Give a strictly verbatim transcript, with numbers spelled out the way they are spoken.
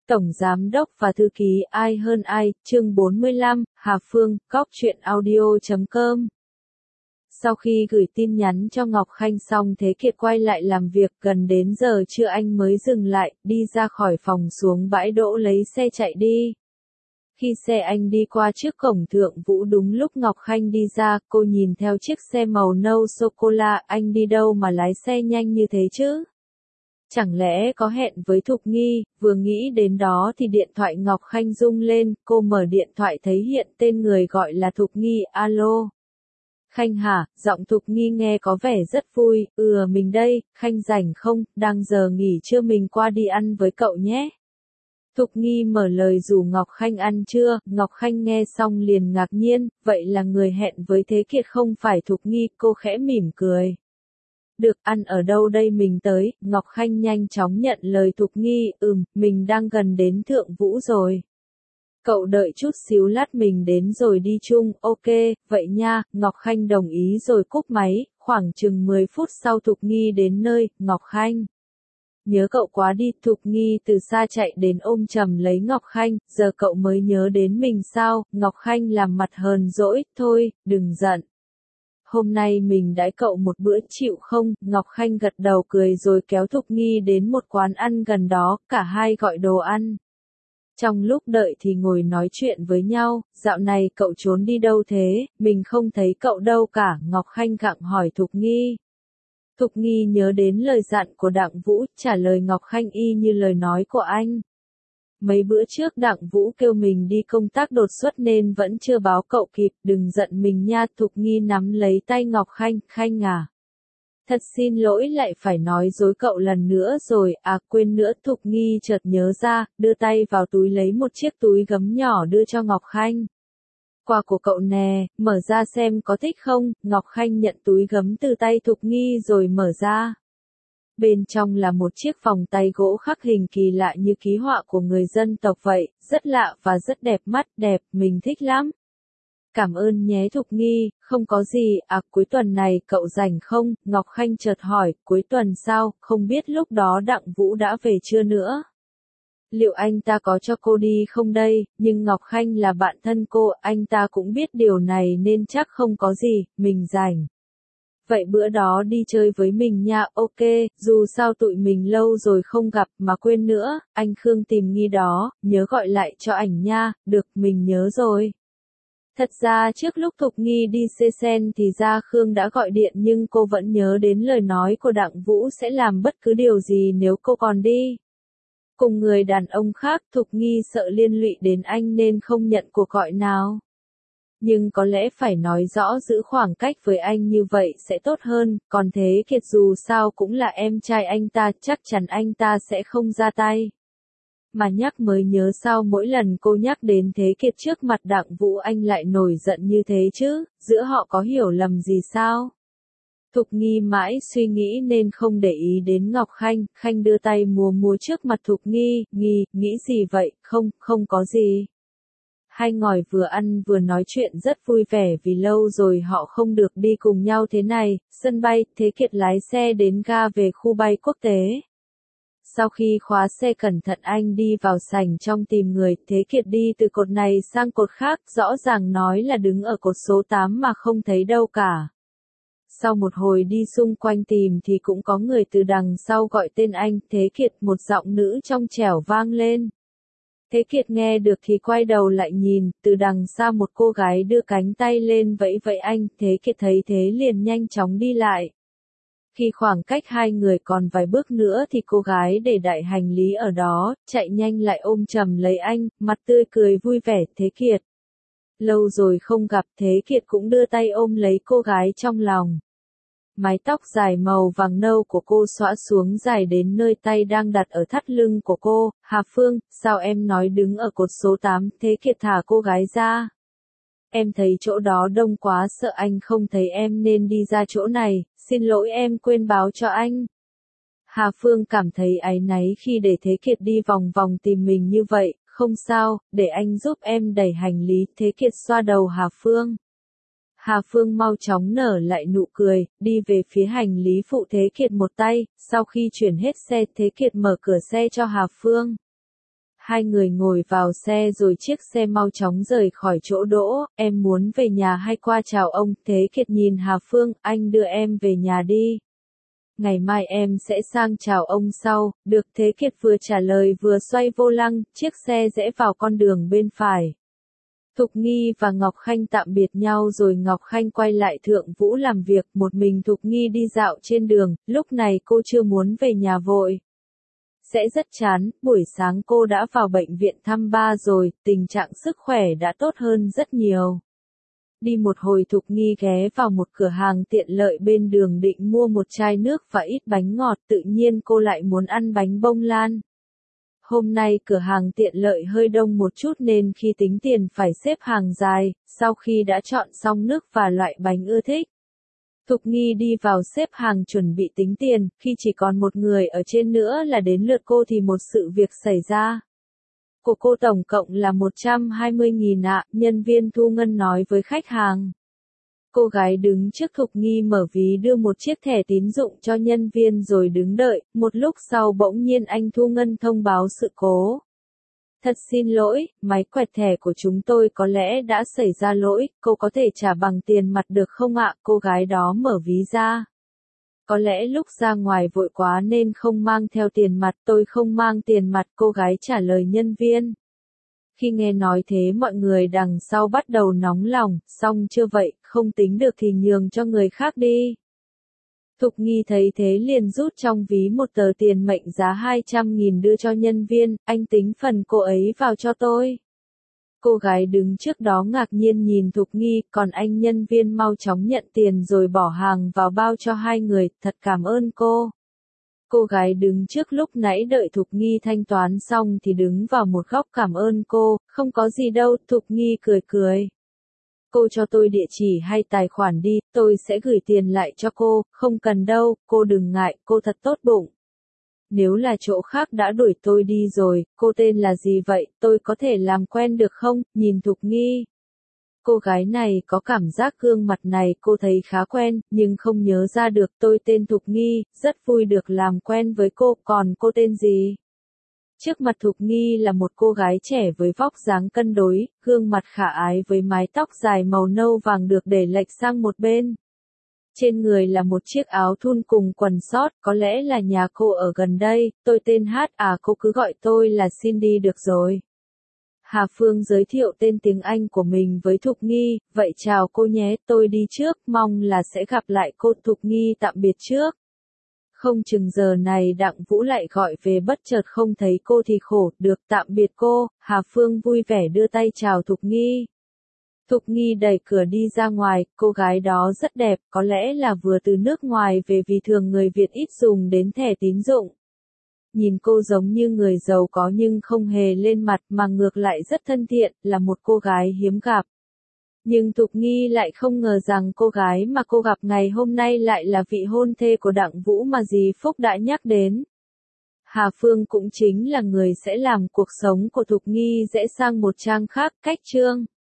Tổng Giám đốc và Thư ký ai hơn ai, chương bốn mươi lăm, Hà Phương, góc truyện audio chấm com. Sau khi gửi tin nhắn cho Ngọc Khanh xong Thế Kiệt quay lại làm việc, gần đến giờ trưa anh mới dừng lại, đi ra khỏi phòng xuống bãi đỗ lấy xe chạy đi. Khi xe anh đi qua trước cổng Thượng Vũ đúng lúc Ngọc Khanh đi ra, cô nhìn theo chiếc xe màu nâu sô-cô-la, anh đi đâu mà lái xe nhanh như thế chứ? Chẳng lẽ có hẹn với Thục Nghi? Vừa nghĩ đến đó thì điện thoại Ngọc Khanh rung lên, cô mở điện thoại thấy hiện tên người gọi là Thục Nghi, alo. Khanh hả, giọng Thục Nghi nghe có vẻ rất vui, ừ mình đây, Khanh rảnh không, đang giờ nghỉ trưa mình qua đi ăn với cậu nhé. Thục Nghi mở lời rủ Ngọc Khanh ăn trưa, Ngọc Khanh nghe xong liền ngạc nhiên, vậy là người hẹn với Thế Kiệt không phải Thục Nghi, cô khẽ mỉm cười. Được, ăn ở đâu đây mình tới, Ngọc Khanh nhanh chóng nhận lời Thục Nghi, ừm, mình đang gần đến Thượng Vũ rồi. Cậu đợi chút xíu lát mình đến rồi đi chung, ok, vậy nha, Ngọc Khanh đồng ý rồi cúp máy, khoảng chừng mười phút sau Thục Nghi đến nơi, Ngọc Khanh. Nhớ cậu quá đi, Thục Nghi từ xa chạy đến ôm chầm lấy Ngọc Khanh, giờ cậu mới nhớ đến mình sao, Ngọc Khanh làm mặt hờn dỗi, thôi, đừng giận. Hôm nay mình đãi cậu một bữa chịu không? Ngọc Khanh gật đầu cười rồi kéo Thục Nghi đến một quán ăn gần đó, cả hai gọi đồ ăn. Trong lúc đợi thì ngồi nói chuyện với nhau, dạo này cậu trốn đi đâu thế, mình không thấy cậu đâu cả, Ngọc Khanh gặng hỏi Thục Nghi. Thục Nghi nhớ đến lời dặn của Đặng Vũ, trả lời Ngọc Khanh y như lời nói của anh. Mấy bữa trước Đặng Vũ kêu mình đi công tác đột xuất nên vẫn chưa báo cậu kịp, đừng giận mình nha. Thục Nghi nắm lấy tay Ngọc Khanh, Khanh à. Thật xin lỗi lại phải nói dối cậu lần nữa rồi, à quên nữa. Thục Nghi chợt nhớ ra, đưa tay vào túi lấy một chiếc túi gấm nhỏ đưa cho Ngọc Khanh. Quà của cậu nè, mở ra xem có thích không, Ngọc Khanh nhận túi gấm từ tay Thục Nghi rồi mở ra. Bên trong là một chiếc vòng tay gỗ khắc hình kỳ lạ như ký họa của người dân tộc vậy, rất lạ và rất đẹp mắt, đẹp, mình thích lắm. Cảm ơn nhé Thục Nghi, không có gì, à cuối tuần này cậu rảnh không? Ngọc Khanh chợt hỏi, cuối tuần sao, không biết lúc đó Đặng Vũ đã về chưa nữa? Liệu anh ta có cho cô đi không đây, nhưng Ngọc Khanh là bạn thân cô, anh ta cũng biết điều này nên chắc không có gì, mình rảnh. Vậy bữa đó đi chơi với mình nha, ok, dù sao tụi mình lâu rồi không gặp mà quên nữa, anh Khương tìm Nghi đó, nhớ gọi lại cho ảnh nha, được, mình nhớ rồi. Thật ra trước lúc Thục Nghi đi xê sen thì ra Khương đã gọi điện nhưng cô vẫn nhớ đến lời nói của Đặng Vũ sẽ làm bất cứ điều gì nếu cô còn đi. Cùng người đàn ông khác, Thục Nghi sợ liên lụy đến anh nên không nhận cuộc gọi nào. Nhưng có lẽ phải nói rõ giữ khoảng cách với anh như vậy sẽ tốt hơn, còn Thế Kiệt dù sao cũng là em trai anh ta, chắc chắn anh ta sẽ không ra tay. Mà nhắc mới nhớ sao mỗi lần cô nhắc đến Thế Kiệt trước mặt Đặng Vũ anh lại nổi giận như thế chứ, giữa họ có hiểu lầm gì sao? Thục Nghi mãi suy nghĩ nên không để ý đến Ngọc Khanh, Khanh đưa tay múa múa trước mặt Thục Nghi, Nghi, nghĩ gì vậy, không, không có gì. Hai ngòi vừa ăn vừa nói chuyện rất vui vẻ vì lâu rồi họ không được đi cùng nhau thế này, sân bay, Thế Kiệt lái xe đến ga về khu bay quốc tế. Sau khi khóa xe cẩn thận anh đi vào sảnh trong tìm người, Thế Kiệt đi từ cột này sang cột khác, rõ ràng nói là đứng ở cột số tám mà không thấy đâu cả. Sau một hồi đi xung quanh tìm thì cũng có người từ đằng sau gọi tên anh, Thế Kiệt, một giọng nữ trong trẻo vang lên. Thế Kiệt nghe được thì quay đầu lại nhìn, từ đằng xa một cô gái đưa cánh tay lên vẫy vẫy anh, Thế Kiệt thấy thế liền nhanh chóng đi lại. Khi khoảng cách hai người còn vài bước nữa thì cô gái để đại hành lý ở đó, chạy nhanh lại ôm chầm lấy anh, mặt tươi cười vui vẻ, Thế Kiệt. Lâu rồi không gặp, Thế Kiệt cũng đưa tay ôm lấy cô gái trong lòng. Mái tóc dài màu vàng nâu của cô xõa xuống dài đến nơi tay đang đặt ở thắt lưng của cô, Hà Phương, sao em nói đứng ở cột số tám, Thế Kiệt thả cô gái ra. Em thấy chỗ đó đông quá sợ anh không thấy em nên đi ra chỗ này, xin lỗi em quên báo cho anh. Hà Phương cảm thấy áy náy khi để Thế Kiệt đi vòng vòng tìm mình như vậy, không sao, để anh giúp em đẩy hành lý, Thế Kiệt xoa đầu Hà Phương. Hà Phương mau chóng nở lại nụ cười, đi về phía hành lý phụ Thế Kiệt một tay, sau khi chuyển hết xe Thế Kiệt mở cửa xe cho Hà Phương. hai người ngồi vào xe rồi chiếc xe mau chóng rời khỏi chỗ đỗ, em muốn về nhà hay qua chào ông? Thế Kiệt nhìn Hà Phương, anh đưa em về nhà đi. Ngày mai em sẽ sang chào ông sau, được. Thế Kiệt vừa trả lời vừa xoay vô lăng, chiếc xe rẽ vào con đường bên phải. Thục Nghi và Ngọc Khanh tạm biệt nhau rồi Ngọc Khanh quay lại Thượng Vũ làm việc, một mình Thục Nghi đi dạo trên đường, lúc này cô chưa muốn về nhà vội. Sẽ rất chán, buổi sáng cô đã vào bệnh viện thăm ba rồi, tình trạng sức khỏe đã tốt hơn rất nhiều. Đi một hồi Thục Nghi ghé vào một cửa hàng tiện lợi bên đường định mua một chai nước và ít bánh ngọt, tự nhiên cô lại muốn ăn bánh bông lan. Hôm nay cửa hàng tiện lợi hơi đông một chút nên khi tính tiền phải xếp hàng dài, sau khi đã chọn xong nước và loại bánh ưa thích. Thục Nghi đi vào xếp hàng chuẩn bị tính tiền, khi chỉ còn một người ở trên nữa là đến lượt cô thì một sự việc xảy ra. Của cô tổng cộng là một trăm hai mươi nghìn ạ, nhân viên thu ngân nói với khách hàng. Cô gái đứng trước Thục Nghi mở ví đưa một chiếc thẻ tín dụng cho nhân viên rồi đứng đợi, một lúc sau bỗng nhiên anh thu ngân thông báo sự cố. Thật xin lỗi, máy quẹt thẻ của chúng tôi có lẽ đã xảy ra lỗi, cô có thể trả bằng tiền mặt được không ạ? Cô gái đó mở ví ra. Có lẽ lúc ra ngoài vội quá nên không mang theo tiền mặt, tôi không mang tiền mặt, cô gái trả lời nhân viên. Khi nghe nói thế mọi người đằng sau bắt đầu nóng lòng, xong chưa vậy, không tính được thì nhường cho người khác đi. Thục Nghi thấy thế liền rút trong ví một tờ tiền mệnh giá hai trăm nghìn đưa cho nhân viên, anh tính phần cô ấy vào cho tôi. Cô gái đứng trước đó ngạc nhiên nhìn Thục Nghi, còn anh nhân viên mau chóng nhận tiền rồi bỏ hàng vào bao cho hai người, thật cảm ơn cô. Cô gái đứng trước lúc nãy đợi Thục Nghi thanh toán xong thì đứng vào một góc cảm ơn cô, không có gì đâu, Thục Nghi cười cười. Cô cho tôi địa chỉ hay tài khoản đi, tôi sẽ gửi tiền lại cho cô, không cần đâu, cô đừng ngại, cô thật tốt bụng. Nếu là chỗ khác đã đuổi tôi đi rồi, cô tên là gì vậy, tôi có thể làm quen được không, nhìn Thục Nghi. Cô gái này có cảm giác gương mặt này cô thấy khá quen, nhưng không nhớ ra được. Tôi tên Thục Nghi, rất vui được làm quen với cô, còn cô tên gì? Trước mặt Thục Nghi là một cô gái trẻ với vóc dáng cân đối, gương mặt khả ái với mái tóc dài màu nâu vàng được để lệch sang một bên. Trên người là một chiếc áo thun cùng quần sót, có lẽ là nhà cô ở gần đây. Tôi tên Hát à, cô cứ gọi tôi là Cindy được rồi. Hà Phương giới thiệu tên tiếng Anh của mình với Thục Nghi, vậy chào cô nhé, tôi đi trước, mong là sẽ gặp lại cô. Thục Nghi tạm biệt trước. Không chừng giờ này Đặng Vũ lại gọi về bất chợt không thấy cô thì khổ, được tạm biệt cô. Hà Phương vui vẻ đưa tay chào Thục Nghi. Thục Nghi đẩy cửa đi ra ngoài, cô gái đó rất đẹp, có lẽ là vừa từ nước ngoài về vì thường người Việt ít dùng đến thẻ tín dụng. Nhìn cô giống như người giàu có nhưng không hề lên mặt mà ngược lại rất thân thiện, là một cô gái hiếm gặp. Nhưng Thục Nghi lại không ngờ rằng cô gái mà cô gặp ngày hôm nay lại là vị hôn thê của Đặng Vũ mà dì Phúc đã nhắc đến. Hà Phương cũng chính là người sẽ làm cuộc sống của Thục Nghi rẽ sang một trang khác, cách chương.